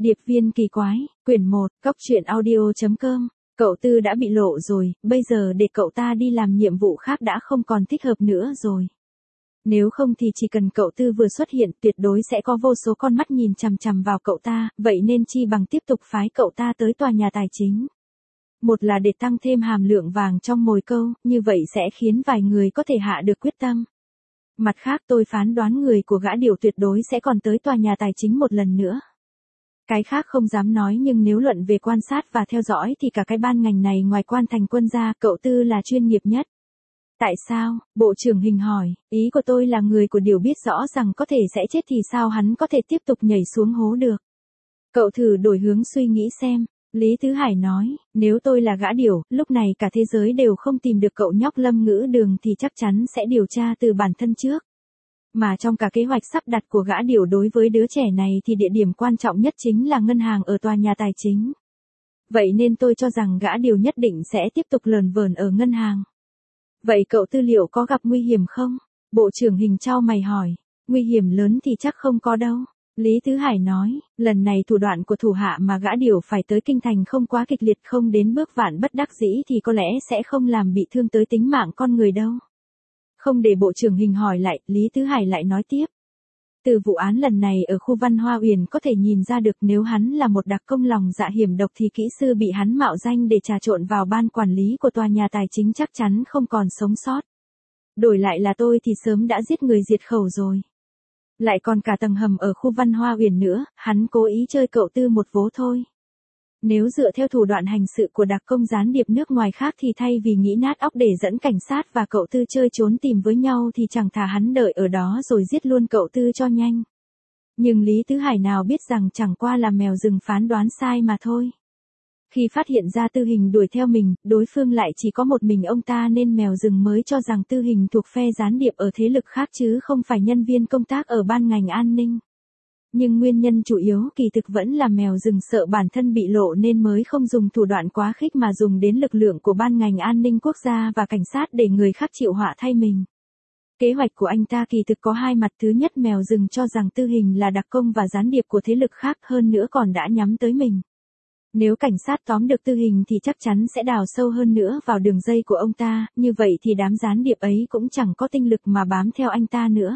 Điệp viên kỳ quái, quyển 1, Cốc truyện audio.com. Cậu Tư đã bị lộ rồi, bây giờ để cậu ta đi làm nhiệm vụ khác đã không còn thích hợp nữa rồi. Nếu không thì chỉ cần cậu Tư vừa xuất hiện tuyệt đối sẽ có vô số con mắt nhìn chằm chằm vào cậu ta, vậy nên chi bằng tiếp tục phái cậu ta tới tòa nhà tài chính. Một là để tăng thêm hàm lượng vàng trong mồi câu, như vậy sẽ khiến vài người có thể hạ được quyết tâm. Mặt khác tôi phán đoán người của gã điểu tuyệt đối sẽ còn tới tòa nhà tài chính một lần nữa. Cái khác không dám nói nhưng nếu luận về quan sát và theo dõi thì cả cái ban ngành này ngoài quan thành quân ra cậu Tư là chuyên nghiệp nhất. Tại sao? Bộ trưởng Hình hỏi, ý của tôi là người của điểu biết rõ rằng có thể sẽ chết thì sao hắn có thể tiếp tục nhảy xuống hố được. Cậu thử đổi hướng suy nghĩ xem. Lý Tứ Hải nói, nếu tôi là gã điểu, lúc này cả thế giới đều không tìm được cậu nhóc Lâm Ngữ Đường thì chắc chắn sẽ điều tra từ bản thân trước. Mà trong cả kế hoạch sắp đặt của gã điểu đối với đứa trẻ này thì địa điểm quan trọng nhất chính là ngân hàng ở tòa nhà tài chính. Vậy nên tôi cho rằng gã điểu nhất định sẽ tiếp tục lờn vờn ở ngân hàng. Vậy cậu Tư liệu có gặp nguy hiểm không? Bộ trưởng Hình chau mày hỏi, nguy hiểm lớn thì chắc không có đâu. Lý Tứ Hải nói, lần này thủ đoạn của thủ hạ mà gã điểu phải tới kinh thành không quá kịch liệt không đến bước vạn bất đắc dĩ thì có lẽ sẽ không làm bị thương tới tính mạng con người đâu. Không để Bộ trưởng Hình hỏi lại, Lý Tứ Hải lại nói tiếp. Từ vụ án lần này ở khu Văn Hoa Uyển có thể nhìn ra được nếu hắn là một đặc công lòng dạ hiểm độc thì kỹ sư bị hắn mạo danh để trà trộn vào ban quản lý của tòa nhà tài chính chắc chắn không còn sống sót. Đổi lại là tôi thì sớm đã giết người diệt khẩu rồi. Lại còn cả tầng hầm ở khu Văn Hoa Uyển nữa, hắn cố ý chơi cậu Tư một vố thôi. Nếu dựa theo thủ đoạn hành sự của đặc công gián điệp nước ngoài khác thì thay vì nghĩ nát óc để dẫn cảnh sát và cậu Tư chơi trốn tìm với nhau thì chẳng thà hắn đợi ở đó rồi giết luôn cậu Tư cho nhanh. Nhưng Lý Tứ Hải nào biết rằng chẳng qua là mèo rừng phán đoán sai mà thôi. Khi phát hiện ra Tư Hình đuổi theo mình, đối phương lại chỉ có một mình ông ta nên mèo rừng mới cho rằng Tư Hình thuộc phe gián điệp ở thế lực khác chứ không phải nhân viên công tác ở ban ngành an ninh. Nhưng nguyên nhân chủ yếu kỳ thực vẫn là mèo rừng sợ bản thân bị lộ nên mới không dùng thủ đoạn quá khích mà dùng đến lực lượng của ban ngành an ninh quốc gia và cảnh sát để người khác chịu họa thay mình. Kế hoạch của anh ta kỳ thực có hai mặt, thứ nhất mèo rừng cho rằng Tư Hình là đặc công và gián điệp của thế lực khác hơn nữa còn đã nhắm tới mình. Nếu cảnh sát tóm được Tư Hình thì chắc chắn sẽ đào sâu hơn nữa vào đường dây của ông ta, như vậy thì đám gián điệp ấy cũng chẳng có tinh lực mà bám theo anh ta nữa.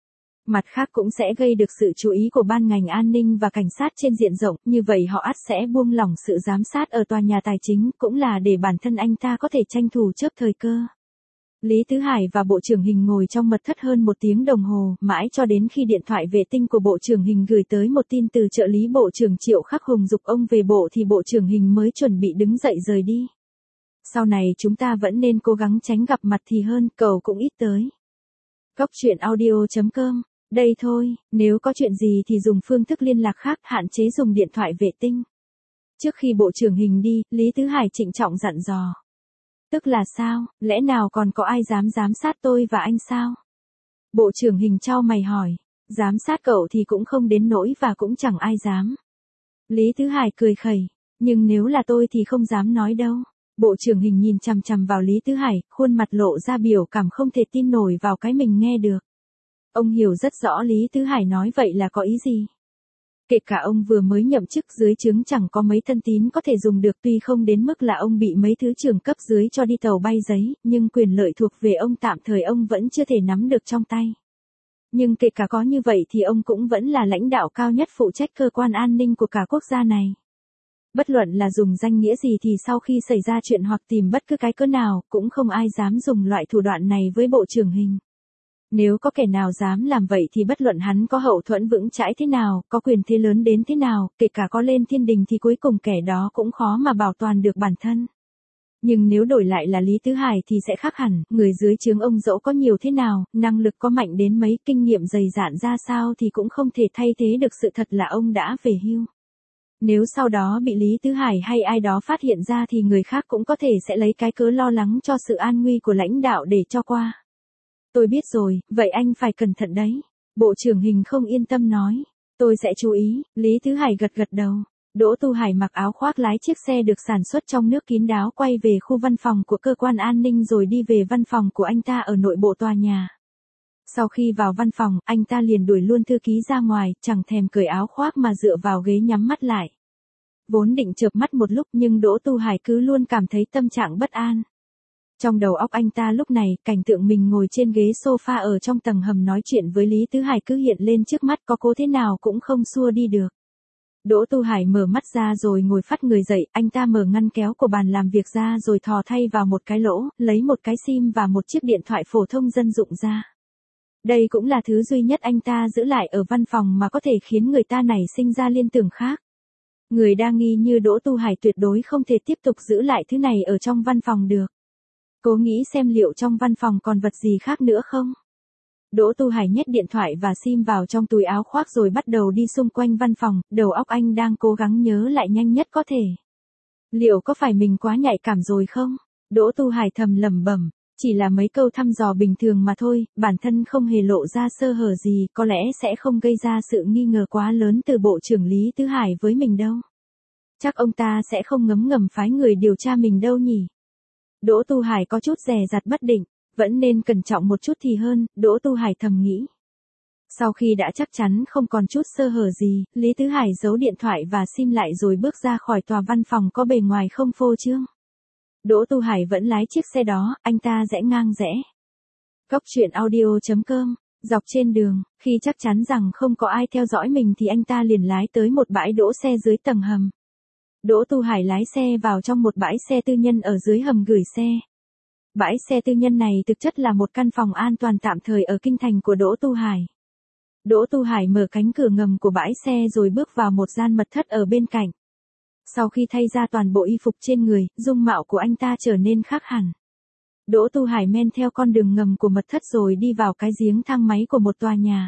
Mặt khác cũng sẽ gây được sự chú ý của ban ngành an ninh và cảnh sát trên diện rộng, như vậy họ ắt sẽ buông lỏng sự giám sát ở tòa nhà tài chính, cũng là để bản thân anh ta có thể tranh thủ chớp thời cơ. Lý Tứ Hải và Bộ trưởng Hình ngồi trong mật thất hơn 1 tiếng đồng hồ, mãi cho đến khi điện thoại vệ tinh của Bộ trưởng Hình gửi tới một tin từ trợ lý Bộ trưởng Triệu Khắc Hùng giục ông về bộ thì Bộ trưởng Hình mới chuẩn bị đứng dậy rời đi. Sau này chúng ta vẫn nên cố gắng tránh gặp mặt thì hơn, cậu cũng ít tới. Cốc truyện audio.com. Đây thôi, nếu có chuyện gì thì dùng phương thức liên lạc khác, hạn chế dùng điện thoại vệ tinh. Trước khi Bộ trưởng Hình đi, Lý Tứ Hải trịnh trọng dặn dò. Tức là sao, lẽ nào còn có ai dám giám sát tôi và anh sao? Bộ trưởng Hình chau mày hỏi, giám sát cậu thì cũng không đến nỗi và cũng chẳng ai dám. Lý Tứ Hải cười khẩy, nhưng nếu là tôi thì không dám nói đâu. Bộ trưởng Hình nhìn chằm chằm vào Lý Tứ Hải, khuôn mặt lộ ra biểu cảm không thể tin nổi vào cái mình nghe được. Ông hiểu rất rõ Lý Tứ Hải nói vậy là có ý gì. Kể cả ông vừa mới nhậm chức dưới trướng chẳng có mấy thân tín có thể dùng được, tuy không đến mức là ông bị mấy thứ trưởng cấp dưới cho đi tàu bay giấy, nhưng quyền lợi thuộc về ông tạm thời ông vẫn chưa thể nắm được trong tay. Nhưng kể cả có như vậy thì ông cũng vẫn là lãnh đạo cao nhất phụ trách cơ quan an ninh của cả quốc gia này. Bất luận là dùng danh nghĩa gì thì sau khi xảy ra chuyện hoặc tìm bất cứ cái cớ nào, cũng không ai dám dùng loại thủ đoạn này với Bộ trưởng Hình. Nếu có kẻ nào dám làm vậy thì bất luận hắn có hậu thuẫn vững chãi thế nào, có quyền thế lớn đến thế nào, kể cả có lên thiên đình thì cuối cùng kẻ đó cũng khó mà bảo toàn được bản thân. Nhưng nếu đổi lại là Lý Tứ Hải thì sẽ khác hẳn, người dưới trướng ông dẫu có nhiều thế nào, năng lực có mạnh đến mấy, kinh nghiệm dày dạn ra sao thì cũng không thể thay thế được sự thật là ông đã về hưu. Nếu sau đó bị Lý Tứ Hải hay ai đó phát hiện ra thì người khác cũng có thể sẽ lấy cái cớ lo lắng cho sự an nguy của lãnh đạo để cho qua. Tôi biết rồi, vậy anh phải cẩn thận đấy. Bộ trưởng Hình không yên tâm nói. Tôi sẽ chú ý, Lý Tứ Hải gật gật đầu. Đỗ Tu Hải mặc áo khoác lái chiếc xe được sản xuất trong nước kín đáo quay về khu văn phòng của cơ quan an ninh rồi đi về văn phòng của anh ta ở nội bộ tòa nhà. Sau khi vào văn phòng, anh ta liền đuổi luôn thư ký ra ngoài, chẳng thèm cởi áo khoác mà dựa vào ghế nhắm mắt lại. Vốn định chợp mắt một lúc nhưng Đỗ Tu Hải cứ luôn cảm thấy tâm trạng bất an. Trong đầu óc anh ta lúc này, cảnh tượng mình ngồi trên ghế sofa ở trong tầng hầm nói chuyện với Lý Tứ Hải cứ hiện lên trước mắt, có cố thế nào cũng không xua đi được. Đỗ Tu Hải mở mắt ra rồi ngồi phắt người dậy, anh ta mở ngăn kéo của bàn làm việc ra rồi thò thay vào một cái lỗ, lấy một cái sim và một chiếc điện thoại phổ thông dân dụng ra. Đây cũng là thứ duy nhất anh ta giữ lại ở văn phòng mà có thể khiến người ta nảy sinh ra liên tưởng khác. Người đa nghi như Đỗ Tu Hải tuyệt đối không thể tiếp tục giữ lại thứ này ở trong văn phòng được. Cố nghĩ xem liệu trong văn phòng còn vật gì khác nữa không? Đỗ Tu Hải nhét điện thoại và sim vào trong túi áo khoác rồi bắt đầu đi xung quanh văn phòng, đầu óc anh đang cố gắng nhớ lại nhanh nhất có thể. Liệu có phải mình quá nhạy cảm rồi không? Đỗ Tu Hải thầm lẩm bẩm, chỉ là mấy câu thăm dò bình thường mà thôi, bản thân không hề lộ ra sơ hở gì, có lẽ sẽ không gây ra sự nghi ngờ quá lớn từ Bộ trưởng Lý Tứ Hải với mình đâu. Chắc ông ta sẽ không ngấm ngầm phái người điều tra mình đâu nhỉ? Đỗ Tu Hải có chút dè dặt bất định, vẫn nên cẩn trọng một chút thì hơn, Đỗ Tu Hải thầm nghĩ. Sau khi đã chắc chắn không còn chút sơ hở gì, Lý Tứ Hải giấu điện thoại và sim lại rồi bước ra khỏi tòa văn phòng có bề ngoài không phô trương. Đỗ Tu Hải vẫn lái chiếc xe đó, anh ta rẽ ngang rẽ. Góc truyện audio.com, dọc trên đường, khi chắc chắn rằng không có ai theo dõi mình thì anh ta liền lái tới một bãi đỗ xe dưới tầng hầm. Đỗ Tu Hải lái xe vào trong một bãi xe tư nhân ở dưới hầm gửi xe. Bãi xe tư nhân này thực chất là một căn phòng an toàn tạm thời ở kinh thành của Đỗ Tu Hải. Đỗ Tu Hải mở cánh cửa ngầm của bãi xe rồi bước vào một gian mật thất ở bên cạnh. Sau khi thay ra toàn bộ y phục trên người, dung mạo của anh ta trở nên khác hẳn. Đỗ Tu Hải men theo con đường ngầm của mật thất rồi đi vào cái giếng thang máy của một tòa nhà.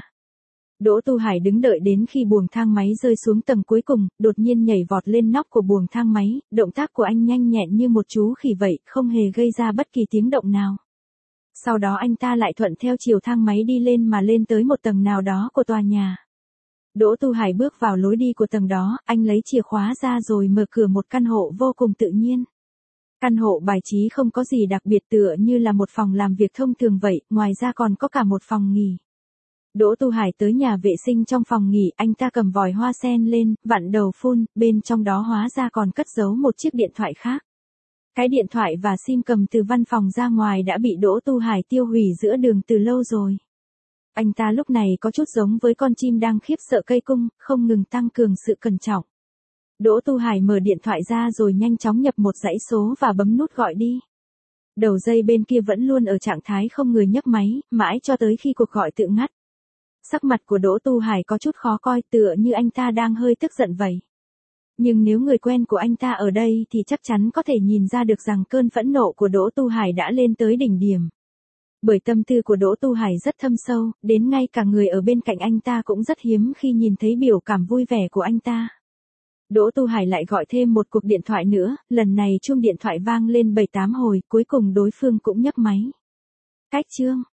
Đỗ Tu Hải đứng đợi đến khi buồng thang máy rơi xuống tầng cuối cùng, đột nhiên nhảy vọt lên nóc của buồng thang máy, động tác của anh nhanh nhẹn như một chú khỉ vậy, không hề gây ra bất kỳ tiếng động nào. Sau đó anh ta lại thuận theo chiều thang máy đi lên mà lên tới một tầng nào đó của tòa nhà. Đỗ Tu Hải bước vào lối đi của tầng đó, anh lấy chìa khóa ra rồi mở cửa một căn hộ vô cùng tự nhiên. Căn hộ bài trí không có gì đặc biệt tựa như là một phòng làm việc thông thường vậy, ngoài ra còn có cả một phòng nghỉ. Đỗ Tu Hải tới nhà vệ sinh trong phòng nghỉ, anh ta cầm vòi hoa sen lên, vặn đầu phun, bên trong đó hóa ra còn cất giấu một chiếc điện thoại khác. Cái điện thoại và sim cầm từ văn phòng ra ngoài đã bị Đỗ Tu Hải tiêu hủy giữa đường từ lâu rồi. Anh ta lúc này có chút giống với con chim đang khiếp sợ cây cung, không ngừng tăng cường sự cẩn trọng. Đỗ Tu Hải mở điện thoại ra rồi nhanh chóng nhập một dãy số và bấm nút gọi đi. Đầu dây bên kia vẫn luôn ở trạng thái không người nhấc máy, mãi cho tới khi cuộc gọi tự ngắt. Sắc mặt của Đỗ Tu Hải có chút khó coi, tựa như anh ta đang hơi tức giận vậy. Nhưng nếu người quen của anh ta ở đây thì chắc chắn có thể nhìn ra được rằng cơn phẫn nộ của Đỗ Tu Hải đã lên tới đỉnh điểm. Bởi tâm tư của Đỗ Tu Hải rất thâm sâu, đến ngay cả người ở bên cạnh anh ta cũng rất hiếm khi nhìn thấy biểu cảm vui vẻ của anh ta. Đỗ Tu Hải lại gọi thêm một cuộc điện thoại nữa, lần này chuông điện thoại vang lên 7-8 hồi, cuối cùng đối phương cũng nhấc máy. Cách chương.